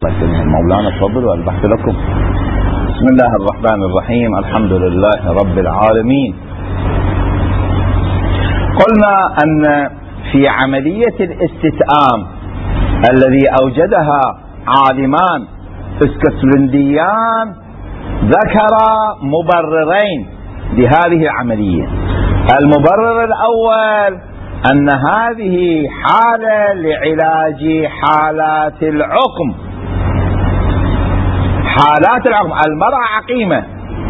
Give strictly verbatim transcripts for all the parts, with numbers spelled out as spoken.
مولانا تفضل والبحث لكم. بسم الله الرحمن الرحيم. الحمد لله رب العالمين. قلنا أن في عملية الاستتئام الذي أوجدها عالمان اسكتلنديان ذكر مبررين لهذه العملية. المبرر الأول أن هذه حالة لعلاج حالات العقم. حالات العقم، المرأة عقيمة،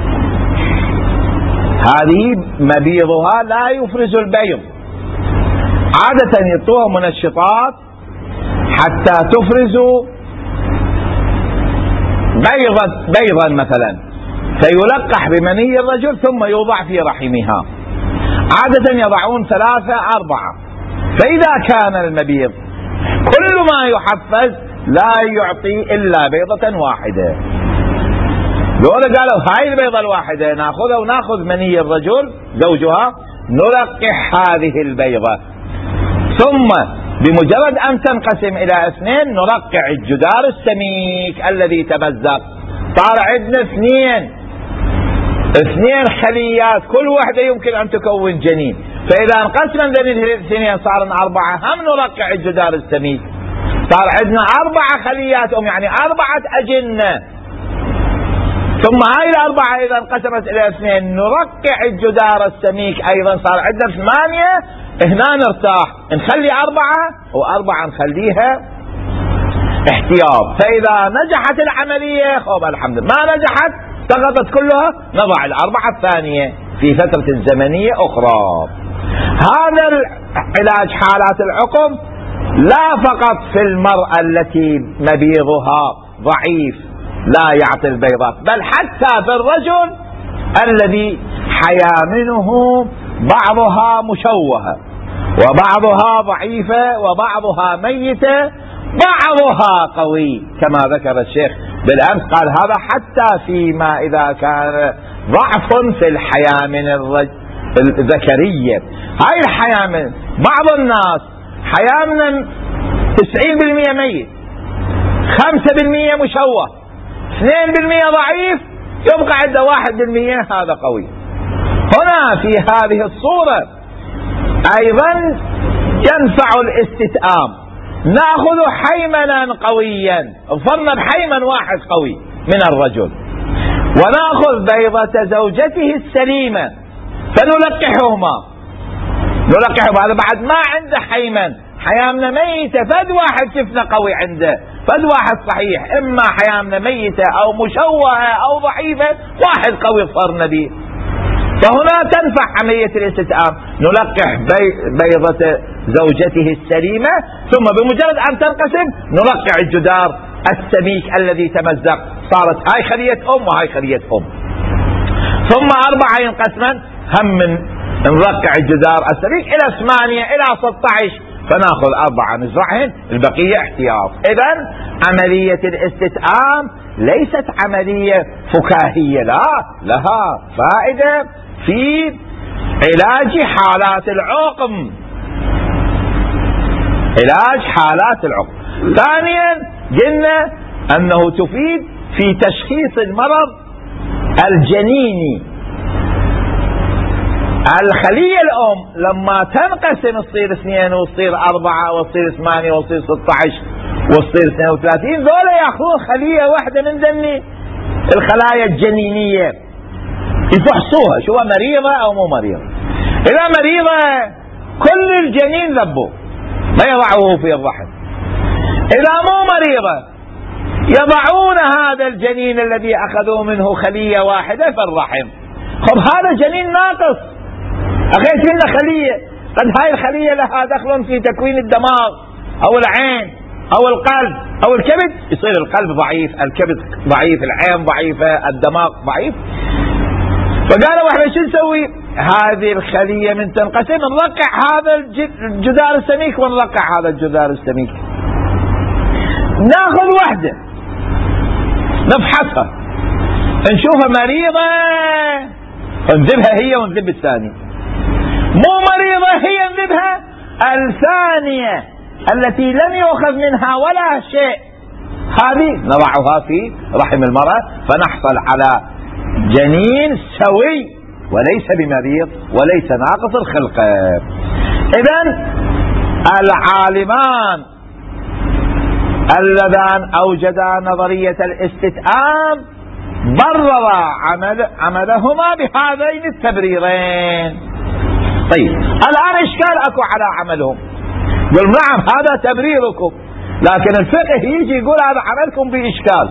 هذه مبيضها لا يفرز البيض، عادة يعطوها منشطات حتى تفرز بيضا بيضا مثلا، فيلقح بمني الرجل ثم يوضع في رحمها. عادة يضعون ثلاثة أربعة، فإذا كان المبيض كل ما يحفز لا يعطي إلا بيضة واحدة، دول قالوا هاي البيضة الواحدة ناخذها وناخذ مني الرجل زوجها نلقح هذه البيضة، ثم بمجرد أن تنقسم إلى اثنين نلقح الجدار السميك الذي تمزق. صار عندنا اثنين اثنين خليات، كل واحدة يمكن أن تكون جنين، فإذا انقسم ذنين الاثنين صار أربعة، هم نلقح الجدار السميك، صار عندنا أربعة خليات أم، يعني أربعة أجنة، ثم هاي الأربعة إذا انقسمت إلى اثنين نرقع الجدار السميك أيضا، صار عندنا ثمانية. هنا نرتاح نخلي أربعة وأربعة نخليها احتياط، فإذا نجحت العملية خب الحمد لله، ما نجحت سقطت كلها نضع الأربعة الثانية في فترة زمنية أخرى. هذا العلاج حالات العقم لا فقط في المرأة التي مبيضها ضعيف لا يعطي البيضات، بل حتى في الرجل الذي حيامنه بعضها مشوهة وبعضها ضعيفة وبعضها ميتة بعضها قوي، كما ذكر الشيخ بالأمس قال هذا حتى فيما إذا كان ضعف في الحيامن الذكرية. هاي الحيامن بعض الناس حيامن تسعين بالمئة ميت، خمسة بالمئة مشوه، اثنين بالمئة ضعيف، يبقى عنده واحد بالمئة هذا قوي. هنا في هذه الصورة أيضا ينفع الاستتئام، نأخذ حيمنا قويا، فرنا بحيمن واحد قوي من الرجل، ونأخذ بيضة زوجته السليمة فنلقحهما نلقحهما هذا بعد ما عنده حيمن، حيامنا ميتة، فد واحد شفنا قوي عنده، فد واحد صحيح، إما حيامنا ميتة أو مشوهة أو ضعيفة، واحد قوي صرنا به. فهنا تنفع عملية الاستتئام، نلقح بي بيضة زوجته السليمة، ثم بمجرد أن تنقسم نلقح الجدار السميك الذي تمزق، صارت هاي خلية أم وهاي خلية أم. ثم أربعة ينقسما، هم من نلقح الجدار السميك إلى ثمانية إلى ستة عشر، فناخذ أربعة نزرعهن، البقية احتياط. إذن عملية الاستتئام ليست عملية فكاهية، لا، لها فائدة في علاج حالات العقم، علاج حالات العقم. ثانيا قلنا أنه تفيد في تشخيص المرض الجنيني. الخلية الأم لما تنقسم تصير اثنين وتصير أربعة وتصير ثمانية وتصير ستة عشر وتصير اثنين وثلاثين، ذولا يأخذون خلية واحدة من ذني الخلايا الجنينية يفحصوها شو مريضة أو مو مريضة. إذا مريضة كل الجنين ذبوه ما يضعوه في الرحم، إذا مو مريضة يضعون هذا الجنين الذي أخذوا منه خلية واحدة في الرحم. خب هذا جنين ناقص، أخذت منه خلية، قد هاي الخلية لها دخل في تكوين الدماغ أو العين أو القلب أو الكبد، يصير القلب ضعيف، الكبد ضعيف، العين ضعيفة، الدماغ ضعيف. فقالوا احنا شو نسوي؟ هذه الخلية من تنقسم نلقح هذا الجدار السميك ونلقح هذا الجدار السميك، ناخذ واحدة نفحصها نشوفها مريضة نذبها هي ونذب الثانية، مو مريضة هي نذبها الثانية التي لم يؤخذ منها ولا شيء، هذه نضعها في رحم المرأة فنحصل على جنين سوي وليس بمريض وليس ناقص الخلقة. إذن العالمان اللذان أوجدا نظرية الاستتئام بررا عمل عملهما بهذين التبريرين. طيب الآن إشكال أكو على عملهم، قل نعم هذا تبريركم، لكن الفقه يجي يقول هذا عملكم بإشكال.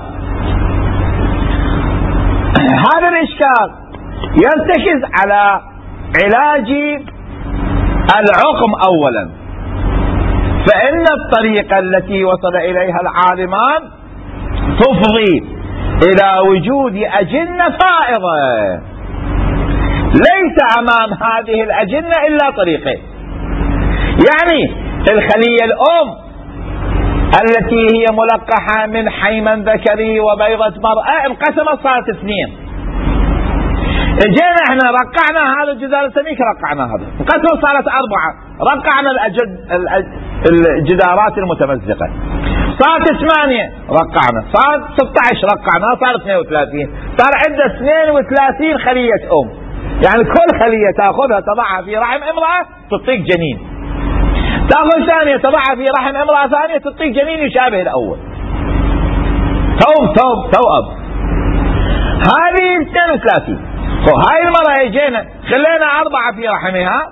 هذا الإشكال يرتكز على علاج العقم أولا، فإن الطريقة التي وصل إليها العالمان تفضي إلى وجود أجنة فائضة، ليس أمام هذه الأجنة إلا طريقين. يعني الخلية الأم التي هي ملقحة من حيمن ذكري وبيضة مرأة انقسمت صارت اثنين. اجينا احنا رقعنا هذا الجدار السميك، رقعنا هذا انقسمت صارت أربعة، رقعنا الأجد الجدارات المتمزقة صارت ثمانية، رقعنا صارت ستة عشر، رقعنا صارت اثنين وثلاثين، صار عندنا اثنين وثلاثين خلية أم. يعني كل خلية تأخذها تضعها في رحم امرأة تعطيك جنين، تأخذ ثانية تضعها في رحم امرأة ثانية تعطيك جنين يشابه الأول، توب توب توأب. هذه اثنين وثلاثين. هاي المرأة جينا خلينا أربعة في رحمها،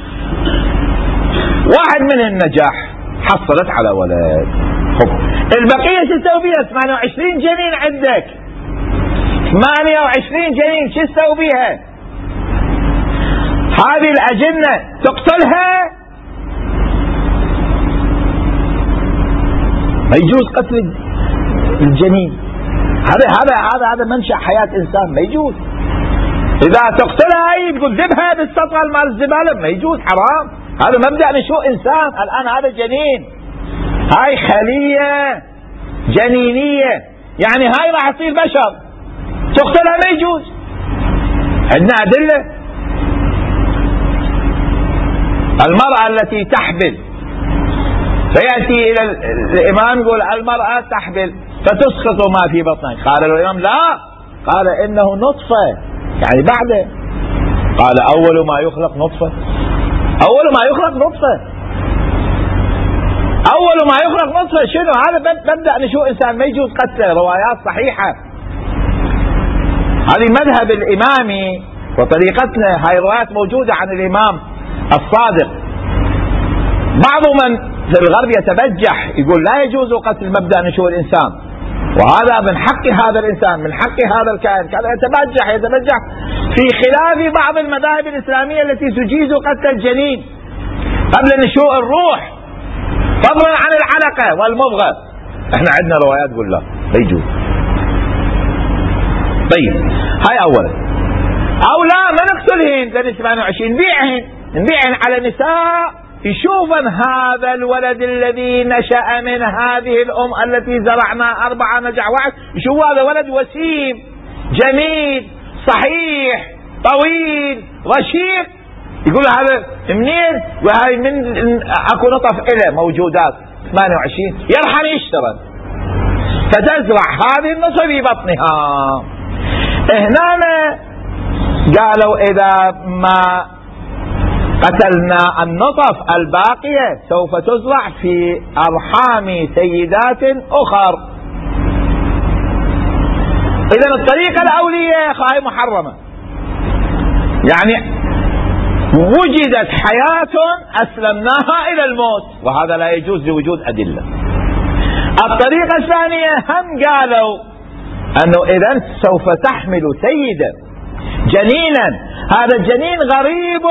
واحد من النجاح حصلت على ولد. خب البقية شو تسوي بيها؟ ثمانية وعشرين جنين عندك، ثمانية وعشرين جنين شو تسوي بيها؟ هذه الأجنة تقتلها؟ ما يجوز قتل الجنين، هذا هذا هذا هذا منشأ حياة إنسان، ما يجوز. إذا تقتلها هي تقول ذبها بالسطل مال الزبالة، ما يجوز، حرام. هذا مبدأ نشوء إنسان. الآن هذا جنين، هاي خلية جنينية، يعني هاي راح تصير بشر، تقتلها ما يجوز. عندنا أدلة. المرأة التي تحبل فيأتي إلى الإمام يقول المرأة تحبل فتسقط ما في بطنها، قال الإمام لا، قال إنه نطفة، يعني بعده. قال أول ما يخلق نطفة، أول ما يخلق نطفة، أول ما يخلق نطفة شنو هذا؟ بدأ نشوء إنسان، ما يجوز قتله. روايات صحيحة، هذه مذهب الإمامي وطريقتنا، هاي الروايات موجودة عن الإمام الصادق. بعض من في الغرب يتبجح يقول لا يجوز قتل مبدأ نشوء الإنسان، وهذا من حق هذا الإنسان، من حق هذا الكائن، كذا يتبجح يتبجح في خلاف بعض المذاهب الإسلامية التي تجيز قتل الجنين قبل نشوء الروح، فضلا عن العلقة والمضغة. احنا عندنا روايات تقول لا لا يجوز. طيب هاي أولا. أو لا ما نقتلهن لأن ثمانية وعشرين نبيعهن، نبيعهن على نساء يشوفن هذا الولد الذي نشأ من هذه الأم التي زرعنا أربعة نجح واحد، يشوف هذا ولد وسيم جميل صحيح طويل رشيق، يقول هذا منين؟ وهي من اكو نطف إله موجودات ثمانية وعشرين يرحل يشترى، فتزرع هذه النطف في بطنها. هنا قالوا إذا ما قتلنا النطف الباقية سوف تزرع في أرحام سيدات أخر. إذن الطريقة الأولية هاي محرمة، يعني وجدت حياة أسلمناها إلى الموت، وهذا لا يجوز لوجود أدلة. الطريقة الثانية هم قالوا أنه إذن سوف تحمل سيدة جنينا، هذا الجنين غريب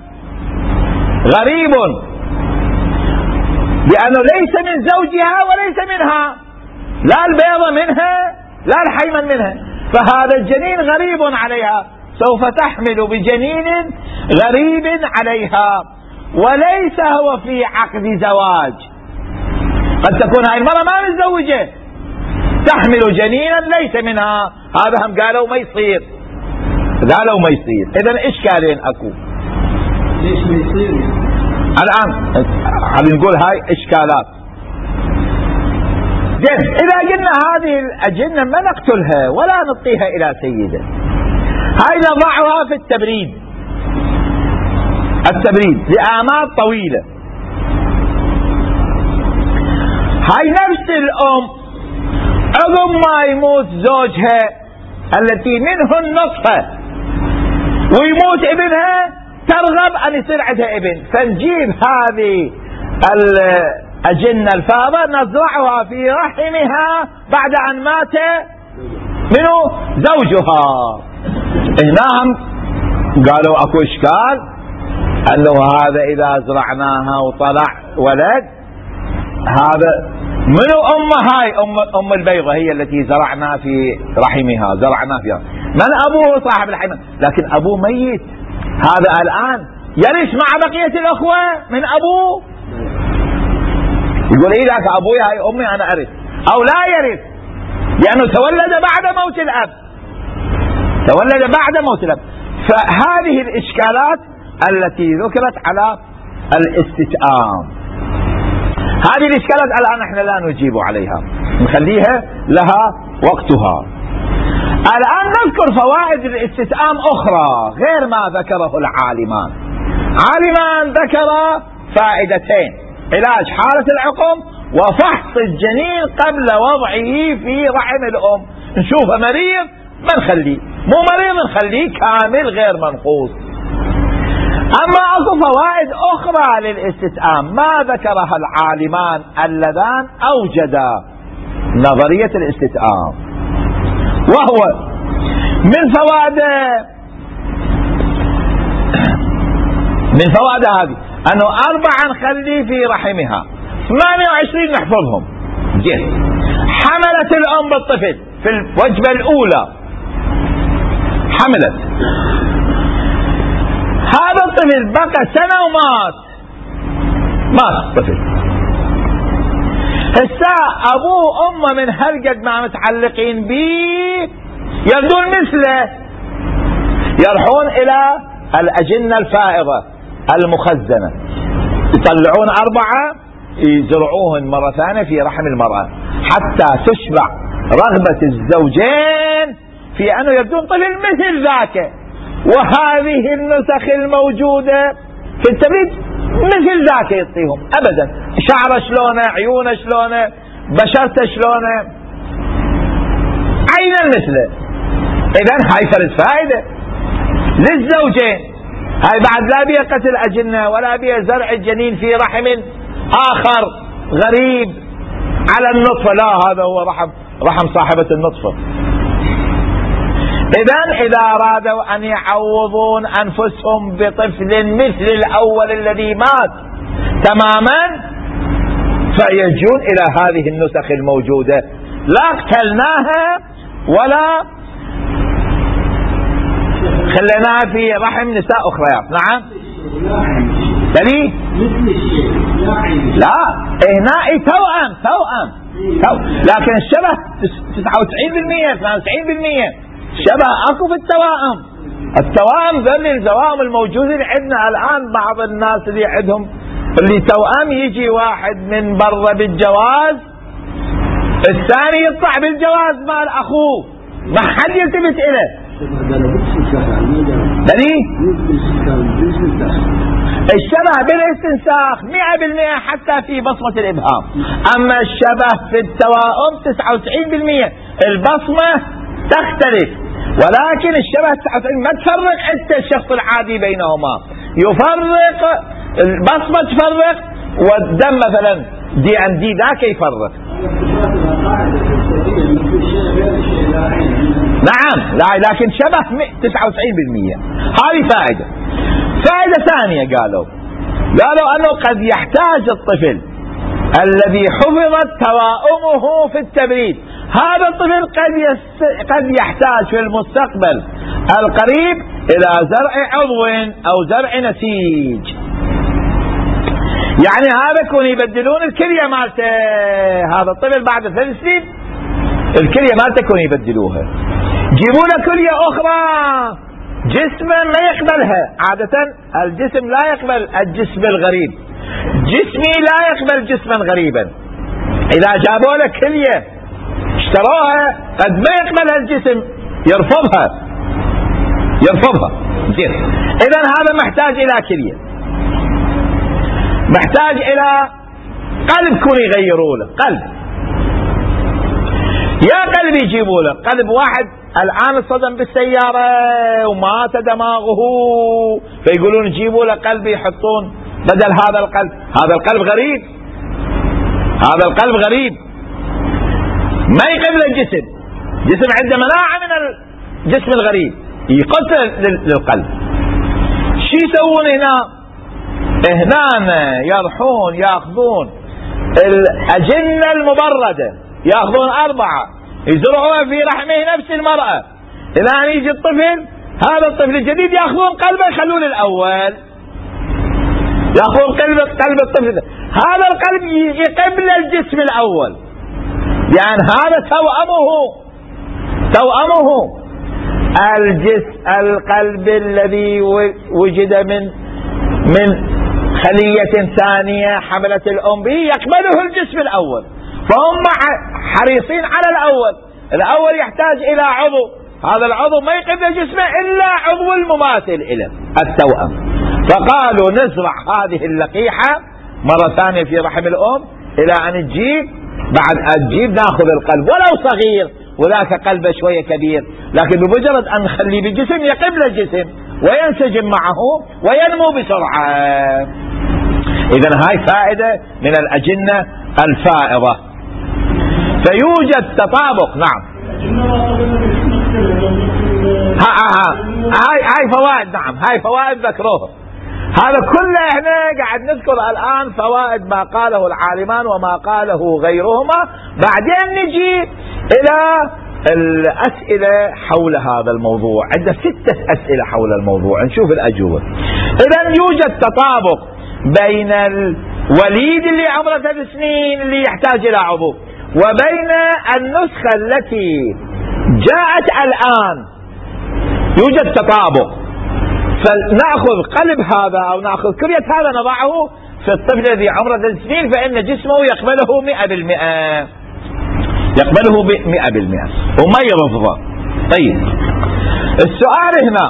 غريب بأنه ليس من زوجها وليس منها، لا البيضة منها لا الحيمن منها، فهذا الجنين غريب عليها، سوف تحمل بجنين غريب عليها، وليس هو في عقد زواج. قد تكون هاي المرأة ما متزوجة تحمل جنينا ليس منها، هذا هم قالوا ما يصير، قالوا ما يصير. إذن إشكالين أكو. ليش ما يصير؟ الآن نقول هاي إشكالات. زين، إذا قلنا هذه الأجنة ما نقتلها ولا نعطيها إلى سيدة، هاي نضعها في التبريد، التبريد لآمال طويلة. هاي نفس الأم عقب ما يموت زوجها التي منه النطفة ويموت ابنها ترغب أن يصير عندها ابن، فنجيب هذه الأجنة الفاضة نزرعها في رحمها بعد أن مات منه زوجها. هنا هم قالوا اكو اشكال انه هذا اذا زرعناها وطلع ولد، هذا منو امه؟ هاي ام ام البيضة هي التي زرعنا في رحمها، زرعنا فيها. من ابوه؟ صاحب الحمل، لكن ابوه ميت، هذا الان يرث مع بقية الاخوة من ابوه. يقول ايه ذاك ابوي هاي امي انا ارث، او لا يرث لانه تولد بعد موت الاب، تولد بعد موت الاب. فهذه الاشكالات التي ذكرت على الاستتآم، هذه الاشكالات الان احنا لا نجيب عليها، نخليها لها وقتها. الان نذكر فوائد الاستتآم اخرى غير ما ذكره العالمان. عالمان ذكر فائدتين: علاج حالة العقم وفحص الجنين قبل وضعه في رحم الام. نشوفه مريض ما نخليه، مو مريض نخليه كامل غير منقوص. اما اكو فوائد اخرى للاستتآم ما ذكرها العالمان اللذان اوجدا نظرية الاستتآم، وهو من فوائد من فوائد هذه انه اربعة نخلي في رحمها، ثمانية وعشرين نحفظهم. جيد. حملت الام بالطفل في الوجبة الاولى، حملت هذا الطفل بقى سنة ومات، مات الطفل. هسه ابوه وامه من هالقد ما متعلقين بيه يردون مثله، يروحون الى الاجنة الفائضة المخزنة، يطلعون اربعة يزرعوهن مرة ثانية في رحم المرأة حتى تشبع رغبة الزوجين في انه يردون طفل مثل ذاك. وهذه النسخ الموجودة في التبريد مثل ذاك يعطيهم ابدا، شعره شلونه، عيونه شلونه، بشرته شلونه، عينا مثله. اذا هاي فرد فائدة للزوجين. هاي بعد لا بيها قتل اجنة ولا بيها زرع الجنين في رحم اخر غريب على النطفة، لا هذا هو رحم رحم صاحبة النطفة. إذن إذا أرادوا أن يعوضون أنفسهم بطفل مثل الأول الذي مات تماما فيجون إلى هذه النسخ الموجودة، لا قتلناها ولا خليناها في رحم نساء أخريات. نعم بلي لا هنا توأم توأم تو... لكن الشبه تسعة وتسعين بالمئة ثمانية وتسعين بالمئة شبه اكو في التوائم. التوائم ذل الزوائم الموجودين عندنا الان. بعض الناس اللي عندهم اللي توأم يجي واحد من برا بالجواز، الثاني يطلع بالجواز مال اخوه، ما حد يلتفت اليه. بني الشبه بالاستنساخ مئة بالمئة حتى في بصمة الابهام. اما الشبه في التوائم تسعة وتسعين بالمئة، البصمة تختلف، ولكن الشبه تسعة وتسعين ما تفرق حتى الشخص العادي بينهما، يفرق البصمة تفرق، والدم مثلا دي ام دي ذاك يفرق. نعم لا لكن شبه تسعة وتسعين بالمئة. هذه فائدة. فائدة ثانية قالوا قالوا انه قد يحتاج الطفل الذي حفظت توائمه في التبريد، هذا الطفل قد يست... قد يحتاج في المستقبل القريب الى زرع عضو او زرع نسيج. يعني هذا كون يبدلون الكلية مالته، هذا الطفل بعد ثلاث سنين الكلية مالته كون يبدلوها، جيبوا له كلية اخرى جسما ما يقبلها. عادة الجسم لا يقبل الجسم الغريب، جسمي لا يقبل جسما غريبا، إذا جابوا له كلية اشتروها قد ما يقبلها الجسم، يرفضها يرفضها زين. إذن هذا محتاج إلى كلية، محتاج إلى قلب كون يغيروا له قلب. يا قلب يجيبوا له قلب واحد الآن اصطدم بالسيارة ومات دماغه، فيقولون جيبوا له قلب يحطون بدل هذا القلب. هذا القلب غريب، هذا القلب غريب ما يقبل الجسم، جسم عنده مناعة من الجسم الغريب يقتل للقلب. شو يسوون هنا؟ هنا يرحون ياخذون الأجنة المبردة، ياخذون أربعة يزرعوها في رحمه نفس المرأة، الآن يجي الطفل، هذا الطفل الجديد ياخذون قلبه يخلون الأول، ياخذون قلب قلب الطفل، هذا القلب يقبل الجسم الأول، يعني هذا توأمه توأمه الجسم القلب الذي وجد من من خلية ثانية حملت الأم به يقبله الجسم الأول، فهم حريصين على الأول. الأول يحتاج إلى عضو، هذا العضو ما يقبل جسمه إلا عضو المماثل إليه التوأم، فقالوا نزرع هذه اللقيحة مرة ثانية في رحم الأم إلى أن تجيب، بعد أن تجيب ناخذ القلب ولو صغير وذاك قلبه شوية كبير، لكن بمجرد أن نخليه بالجسم يقبل الجسم وينسجم معه وينمو بسرعة. إذن هاي فائدة من الأجنة الفائضة. فيوجد تطابق. نعم ها ها هاي هاي فوائد. نعم هاي فوائد ذكروها. هذا كله احنا قاعد نذكر الآن فوائد ما قاله العالمان وما قاله غيرهما، بعدين نجي إلى الأسئلة حول هذا الموضوع. عندنا ستة أسئلة حول الموضوع نشوف الأجوبة. إذن يوجد تطابق بين الوليد اللي عمره ثلاث سنين اللي يحتاج إلى عضو وبين النسخة التي جاءت الآن، يوجد تطابق. فنأخذ قلب هذا أو نأخذ كلية هذا نضعه في الطفل الذي عمره ثلاث سنين فإن جسمه يقبله مئة بالمئة، يقبله مئة بالمئة وما يرفضه. طيب السؤال هنا،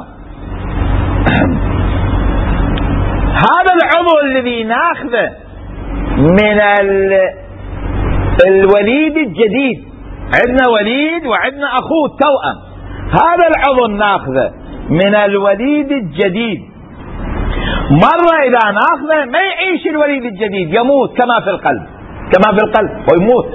هذا العضو الذي ناخذه من الوليد الجديد، عندنا وليد وعندنا أخوه توأم، هذا العضو ناخذه من الوليد الجديد، مرة إذا ناخذه ما يعيش الوليد الجديد، يموت كما في القلب، كما في القلب ويموت.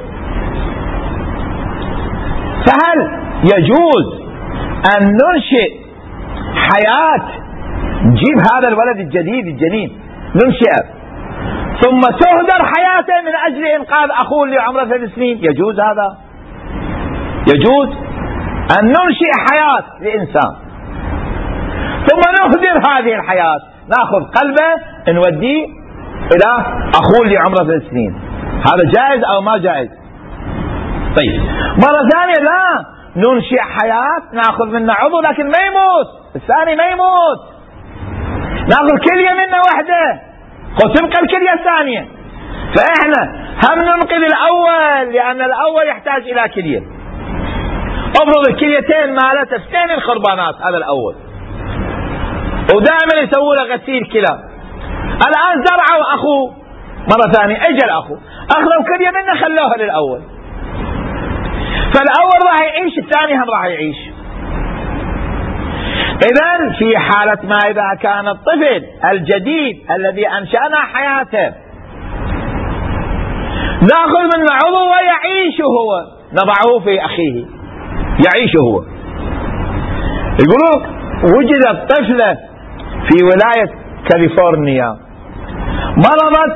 فهل يجوز أن ننشئ حياة، نجيب هذا الولد الجديد الجنين ننشئه ثم تهدر حياته من أجل إنقاذ أخوه اللي عمره ثلاث سنين؟ يجوز هذا؟ يجوز أن ننشئ حياة لإنسان ثم نهدر هذه الحياة، ناخذ قلبه نوديه إلى أخوه اللي عمره ثلاث سنين، هذا جائز أو ما جائز؟ طيب مرة ثانية لا، ننشئ حياة ناخذ منه عضو لكن ما يموت، الثاني ما يموت، ناخذ كلية منه واحدة وتبقى الكلية الثانية، فإحنا هم ننقذ الأول لأن الأول يحتاج إلى كلية، افرض الكليتين مالته اثنين الخربانات هذا الأول، ودائما يسووا له غسيل كلى، الآن زرعوا أخوه مرة ثانية، اجى الأخو أخذوا كلية منه خلوها للأول، فالأول راح يعيش الثاني هم راح يعيش. إذن في حالة ما إذا كان الطفل الجديد الذي أنشأنا حياته نأخذ منه عضو ويعيش هو، نضعه في أخيه يعيش هو. يقولون وجدت طفلة في ولاية كاليفورنيا مرضت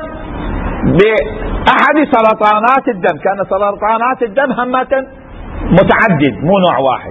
بأحد سرطانات الدم، كان سرطانات الدم همة متعدد مو نوع واحد،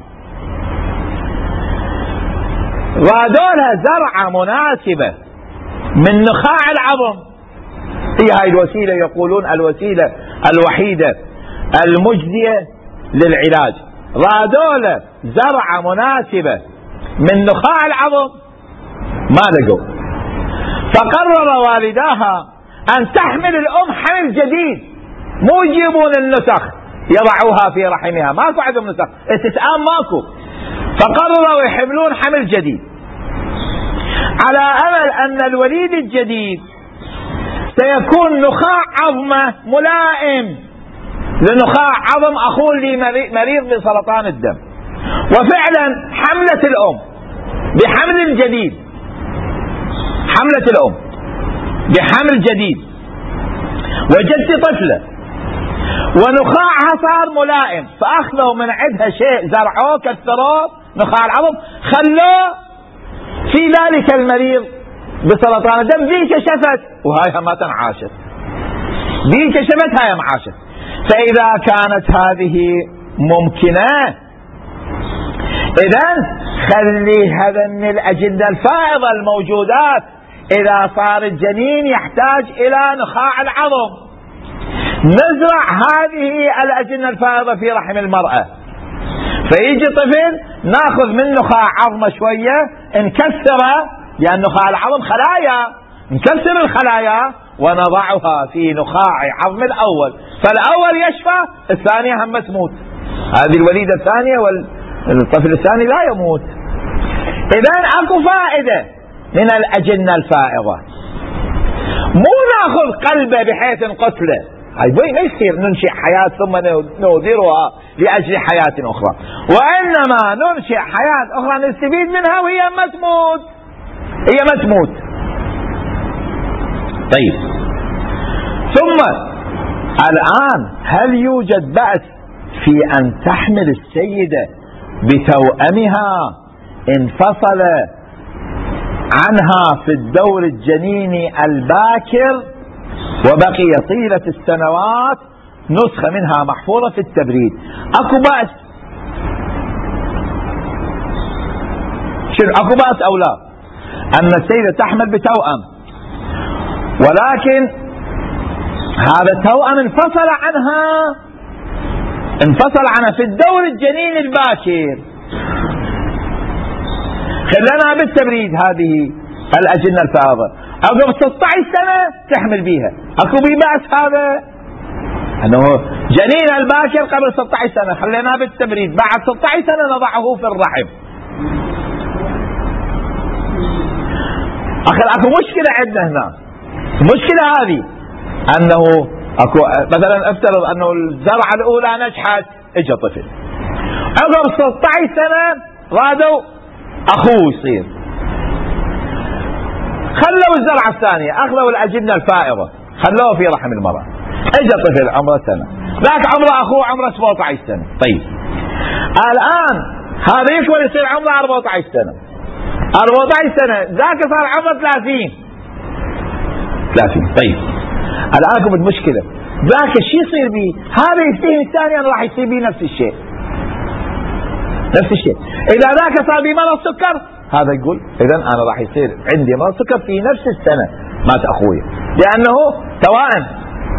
رادولها زرعة مناسبة من نخاع العظم، هي هاي الوسيلة يقولون الوسيلة الوحيدة المجدية للعلاج، رادولها زرعة مناسبة من نخاع العظم ما لقوا، فقرر والداها أن تحمل الأم حمل جديد مو يجيبون النسخ يضعوها في رحمها، ماكو عندهم نسخ، استثآم ماكو، فقرروا يحملون حمل جديد على أمل أن الوليد الجديد سيكون نخاع عظمه ملائم لنخاع عظم أخوه لي مريض بسرطان الدم. وفعلا حملت الأم بحمل جديد، حملت الأم بحمل جديد وجدت طفلة ونخاعها صار ملائم، فأخذوا من عندها شيء زرعوه كثروه نخاع العظم، خلوه في ذلك المريض بسرطان الدم، ذي كشفت وهاي ما تنعاشت، ذي كشفت هاي معاشت. فإذا كانت هذه ممكنة إذن خلي هذن الأجنة الفائضة الموجودات، إذا صار الجنين يحتاج إلى نخاع العظم نزرع هذه الأجنة الفائضة في رحم المرأة، فيجي طفل ناخذ من نخاع عظمه شوية نكسره، لأن نخاع العظم خلايا، نكسر الخلايا ونضعها في نخاع عظم الأول، فالأول يشفى الثانية هم تموت، هذه الوليدة الثانية والطفل الثاني لا يموت. إذن أكو فائدة من الأجنة الفائضة، مو ناخذ قلبه بحيث نقتله، هاي ما يصير ننشئ حياة ثم نودرها لأجل حياة أخرى، وإنما ننشئ حياة أخرى نستفيد منها وهي ما تموت، هي ما تموت. طيب، ثم الآن هل يوجد بأس في أن تحمل السيدة بتوأمها انفصل عنها في الدور الجنيني الباكر وبقي طيلة السنوات نسخة منها محفوظة في التبريد؟ أكو بأس؟ شنو أكو بأس أو لا أن السيدة تحمل بتوأم، ولكن هذا التوأم انفصل عنها انفصل عنها في الدور الجنيني الباكر، خلنا بالتبريد هذه الأجنة الفائضة، عقب ستة عشر سنة تحمل بيها، أكو بي بأس هذا؟ أنه جنين الباكر قبل ستة عشر سنة خليناه بالتبريد، بعد ستة عشر سنة نضعه في الرحم. أخي أكو مشكلة عندنا هنا، المشكلة هذه أنه أكو مثلا افترض أنه الزرعة الأولى نجحت، اجى طفل، عقب ستة عشر سنة رادوا أخوه يصير، خلوا الزرعة الثانية، أخذوا الأجنة الفائضة خلوه في رحم المرأة، اجى طفل عمره سنة، ذاك عمره أخوه عمره سبعة عشر سنة. طيب الآن هذا يكبر يصير عمره أربعة عشر سنة، أربعة عشر سنة ذاك صار عمره ثلاثين ثلاثين. طيب الآن كم المشكلة، ذاك الشيء يصير بيه، هذا يفتهم الثاني أنا راح يصير بيه نفس الشيء نفس الشيء. إذا ذاك صار بيه مرض سكر، هذا يقول إذن أنا راح يصير عندي مرض سكر في نفس السنة مات أخوي، لأنه توائم.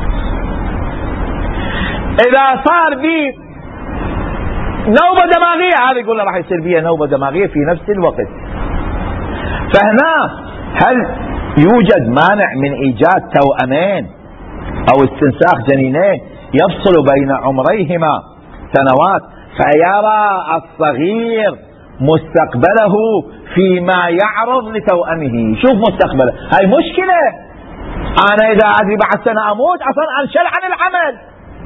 إذا صار بيه نوبة دماغية، هذا يقول راح يصير بيه نوبة دماغية في نفس الوقت. فهنا هل يوجد مانع من إيجاد توأمين أو استنساخ جنينين يفصل بين عمريهما سنوات فيرى الصغير مستقبله فيما يعرض لتوأمه؟ شوف مستقبله، هاي مشكلة. أنا إذا أدري بعد سنة أموت أصلا أنشل عن العمل،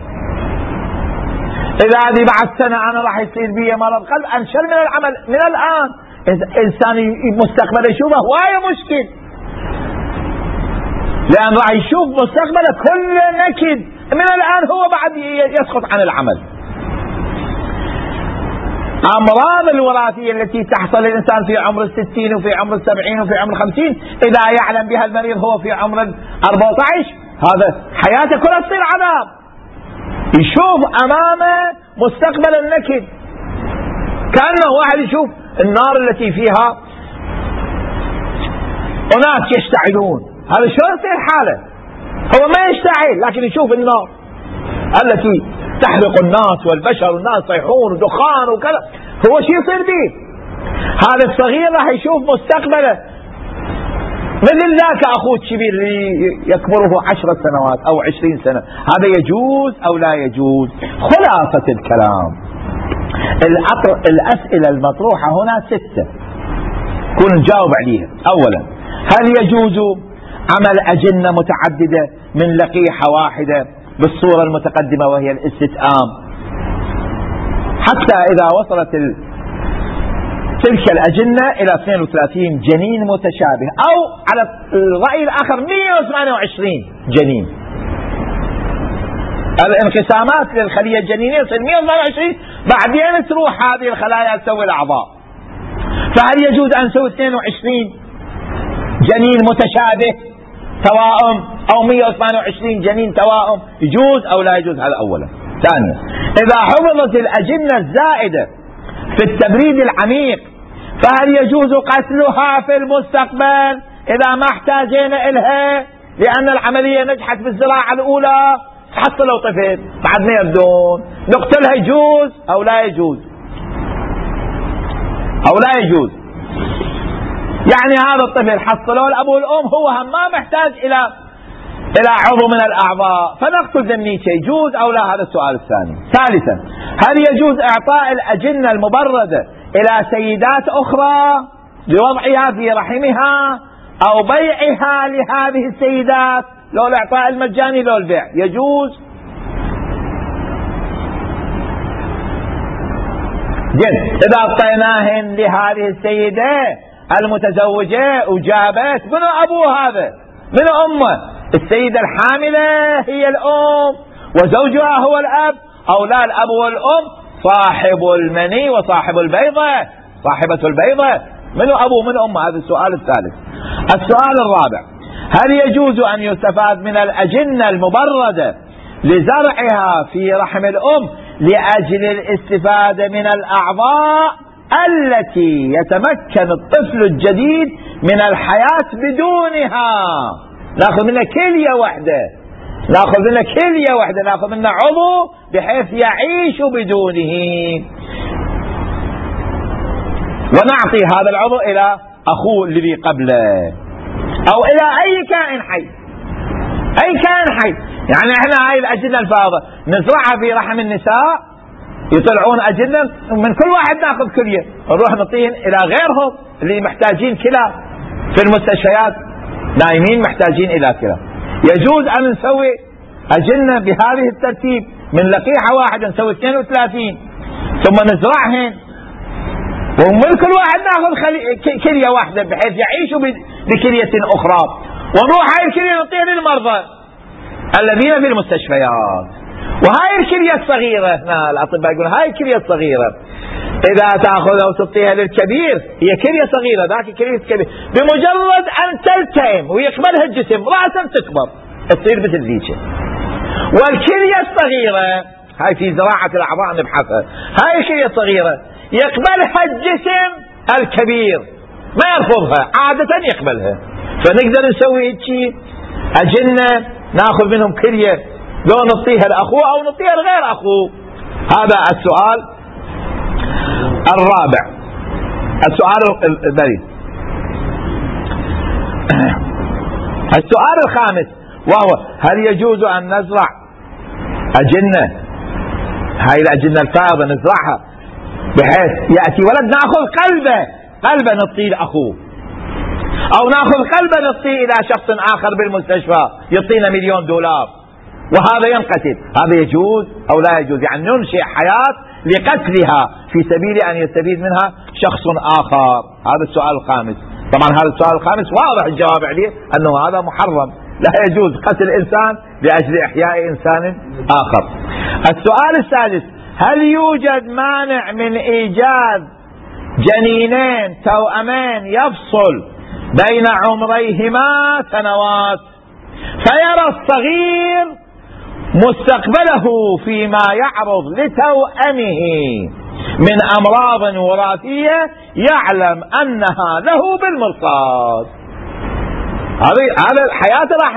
إذا أدري بعد سنة أنا راح يصير بي مرض قلب أنشل من العمل من الآن. إنسان مستقبله يشوفه هواية مشكل، لأن راح يشوف مستقبله كل نكد من الآن، هو بعد يسقط عن العمل. أمراض الوراثية التي تحصل للإنسان في عمر الستين وفي عمر السبعين وفي عمر الخمسين، إذا يعلم بها المريض هو في عمر الأربعة عشر، هذا حياته كلها تصير عذاب، يشوف أمامه مستقبل النكد، كأنه واحد يشوف النار التي فيها أناس يشتعلون، هذا شو يصير حاله؟ هو ما يشتعل لكن يشوف النار التي تحرق الناس والبشر والناس يصيحون ودخان وكذا، هو شو يصير به؟ هذا الصغير راح يشوف مستقبله مثل ذاك أخوه الكبير يكبره عشرة سنوات أو عشرين سنة، هذا يجوز أو لا يجوز؟ خلاصة الكلام، الأسئلة المطروحة هنا ستة، كون نجاوب عليها. أولا، هل يجوز عمل أجنة متعددة من لقيحة واحدة بالصورة المتقدمة وهي الاستتئام، حتى إذا وصلت تلك الأجنة إلى اثنين وثلاثين جنين متشابه، أو على الرأي الآخر مئة وثمانية وعشرين جنين؟ الانقسامات للخلية الجنينية يصير مئة وثمانية وعشرين، بعدين تروح هذه الخلايا تسوي الأعضاء. فهل يجوز أن نسوي اثنين وعشرين جنين متشابه توائم أو مئة وثمانية وعشرين جنين توائم؟ يجوز أو لا يجوز؟ هذا أولا. ثانيا، إذا حفظت الأجنة الزائدة في التبريد العميق فهل يجوز قتلها في المستقبل إذا ما احتاجين إلها لأن العملية نجحت بالزراعة الأولى، تحصلوا طفل بعد ما يبدون، نقتلها يجوز أو لا يجوز؟ أو لا يجوز؟ يعني هذا الطفل حصلوا الأب والأم، هو هم ما محتاج إلى إلى عضو من الأعضاء، فنقتل ذنيته، يجوز أو لا؟ هذا السؤال الثاني. ثالثا، هل يجوز إعطاء الأجنة المبردة إلى سيدات أخرى لوضعها في رحمها أو بيعها لهذه السيدات، لو الإعطاء المجاني لو البيع يجوز؟ جد إذا أعطيناهن لهذه السيدة المتزوجة وجابت، منو أبوه هذا؟ منو أمه؟ السيدة الحاملة هي الأم وزوجها هو الأب، أو لا الأب والأم صاحب المني وصاحب البيضة، صاحبة البيضة، منو أبوه من أمه؟ هذا السؤال الثالث. السؤال الرابع، هل يجوز أن يستفاد من الأجنة المبردة لزرعها في رحم الأم لأجل الاستفادة من الأعضاء التي يتمكن الطفل الجديد من الحياة بدونها؟ ناخذ منها كلية واحدة، ناخذ منها كلية واحدة، ناخذ منها عضو بحيث يعيش بدونه، ونعطي هذا العضو إلى أخوه الذي قبله أو إلى أي كائن حي، أي كائن حي. يعني احنا هاي الأجنة الفاضة نزرعها في رحم النساء، يطلعون أجنة من كل واحد ناخذ كلية، نروح نعطيهم إلى غيرهم اللي محتاجين كلى في المستشفيات، نايمين محتاجين إلى كلى. يجوز أن نسوي أجنة بهذه الترتيب من لقيحة واحدة، نسوي اثنين وثلاثين ثم نزرعهن ومن كل واحد ناخذ كلية واحدة بحيث يعيشوا بكلية أخرى، ونروح هاي الكلية نعطيها للمرضى الذين في المستشفيات. وهاي الكلية الصغيرة، هنا الأطباء يقولون هاي الكلية الصغيرة إذا تأخذها وتعطيها للكبير هي كلية صغيرة، ذاك كلية كبير، بمجرد أن تلتئم ويقبلها الجسم رأسا تكبر تصير مثل ذيك. والكلية الصغيرة هاي في زراعة الأعضاء نبحثها، هاي الكلية الصغيرة يقبلها الجسم الكبير ما يرفضها، عادة يقبلها. فنقدر نسوي هيك أجنة ناخذ منهم كلية، لو نعطيها لأخوه أو نعطيها لغير أخوه. هذا السؤال الرابع. السؤال البريد السؤال الخامس، وهو هل يجوز أن نزرع أجنة، هاي الأجنة الفاضة نزرعها بحيث يأتي ولد نأخذ قلبه قلبه نعطيه لأخوه، أو نأخذ قلبه نعطيه إلى شخص آخر بالمستشفى يعطينا مليون دولار وهذا ينقتل، هذا يجوز أو لا يجوز؟ يعني ننشئ حياة لقتلها في سبيل أن يستفيد منها شخص آخر. هذا السؤال الخامس. طبعا هذا السؤال الخامس واضح الجواب عليه أنه هذا محرم، لا يجوز قتل إنسان لأجل إحياء إنسان آخر. السؤال السادس، هل يوجد مانع من إيجاد جنينين توأمين يفصل بين عمريهما سنوات فيرى الصغير مستقبله فيما يعرض لتوأمه من أمراض وراثية يعلم أنها له بالمرصاد؟ هذا حياته راح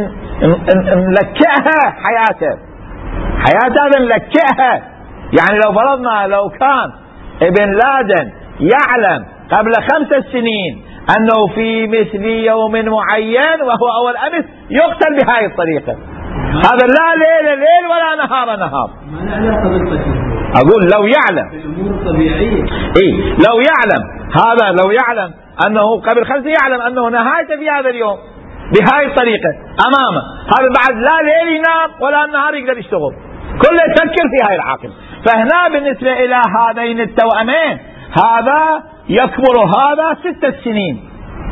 نلكئها، حياته حياته هذا نلكئها. يعني لو فرضنا لو كان ابن لادن يعلم قبل خمس سنين أنه في مثل يوم معين وهو أول أمس يقتل بهذه الطريقة. هذا لا ليل ليل ولا نهار نهار. ما له علاقة بالقتل. أقول لو يعلم الأمور طبيعية. إيه لو يعلم هذا، لو يعلم أنه قبل خمسة يعلم أنه نهايته في هذا اليوم بهاي الطريقة أمامه، هذا بعد لا ليل ينام ولا النهار يقدر يشتغل، كله يفكر في هاي العاقبة. فهنا بالنسبة إلى هذين التوأمين هذا يكبر هذا ستة سنين،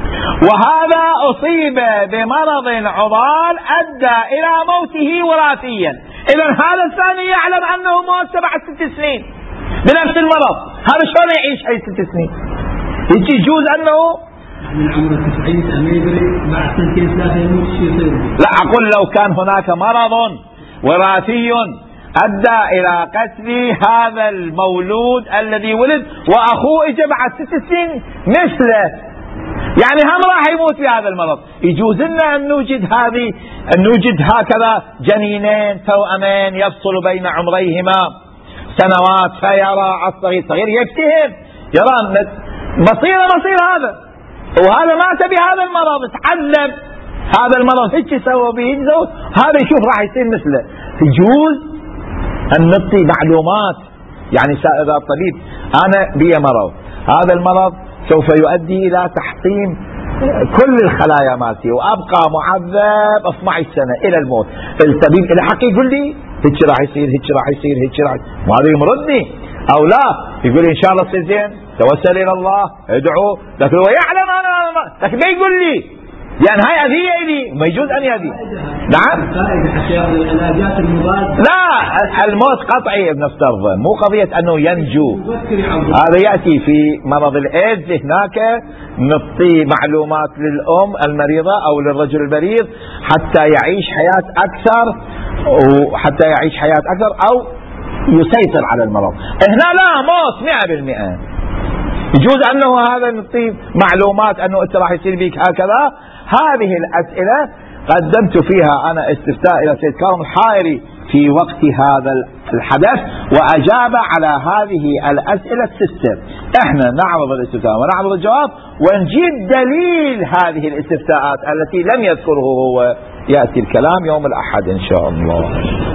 وهذا أصيب بمرض عضال أدى إلى موته وراثيا. إذا هذا الثاني يعلم أنه موت بعد ست سنين بنفس المرض، هذا شلون يعيش هاي ست سنين؟ يجي يجوز أنه من عمره تسعين سنة يدري بعد سنتين ثلاثة يموت شو يصير؟ لا، أقول لو كان هناك مرض وراثي أدى إلى قتل هذا المولود الذي ولد وأخوه إجا بعد ست سنين مثله، يعني هم راح يموت في هذا المرض، يجوز لنا أن نوجد هذه أن نوجد هكذا جنينين توأمين يفصل بين عمريهما سنوات، فيرى الصغير صغير يفتهم يرى مصير مصير هذا، وهذا مات بهذا المرض تعذب هذا المرض هيك سوى به هذا يشوف راح يصير مثله. يجوز أن نعطي معلومات، يعني إذا الطبيب أنا بي مرض، هذا المرض سوف يؤدي إلى تحطيم كل الخلايا مالتي وأبقى معذب اثني عشر سنة إلى الموت، الطبيب إلى حق يقول لي هيك راح يصير هيك راح يصير هيك راح، وهذا يمرضني أو لا، يقول لي إن شاء الله تصير زين، توسل إلى الله ادعو، لكن هو يعلم أنا لكن ما يقول لي، يعني هاي أذية إلي ما يجوز أن يأذي. نعم العلاجات المضادة لا، الموت قطعي بنفترض، مو قضية أنه ينجو، هذا يأتي في مرض الإيدز هناك نعطي معلومات للأم المريضة أو للرجل المريض حتى يعيش حياة أكثر، وحتى يعيش حياة أكثر أو يسيطر على المرض. هنا لا، موت مئة بالمئة. يجوز أنه هذا نعطي معلومات أنه أنت راح يصير بك هكذا. هذه الأسئلة قدمت فيها أنا استفتاء إلى سيد كاظم الحائري في وقت هذا الحدث، وأجاب على هذه الأسئلة الستة. احنا نعرض الاستفتاء ونعرض الجواب ونجيب دليل هذه الاستفتاءات التي لم يذكره هو، يأتي الكلام يوم الأحد إن شاء الله.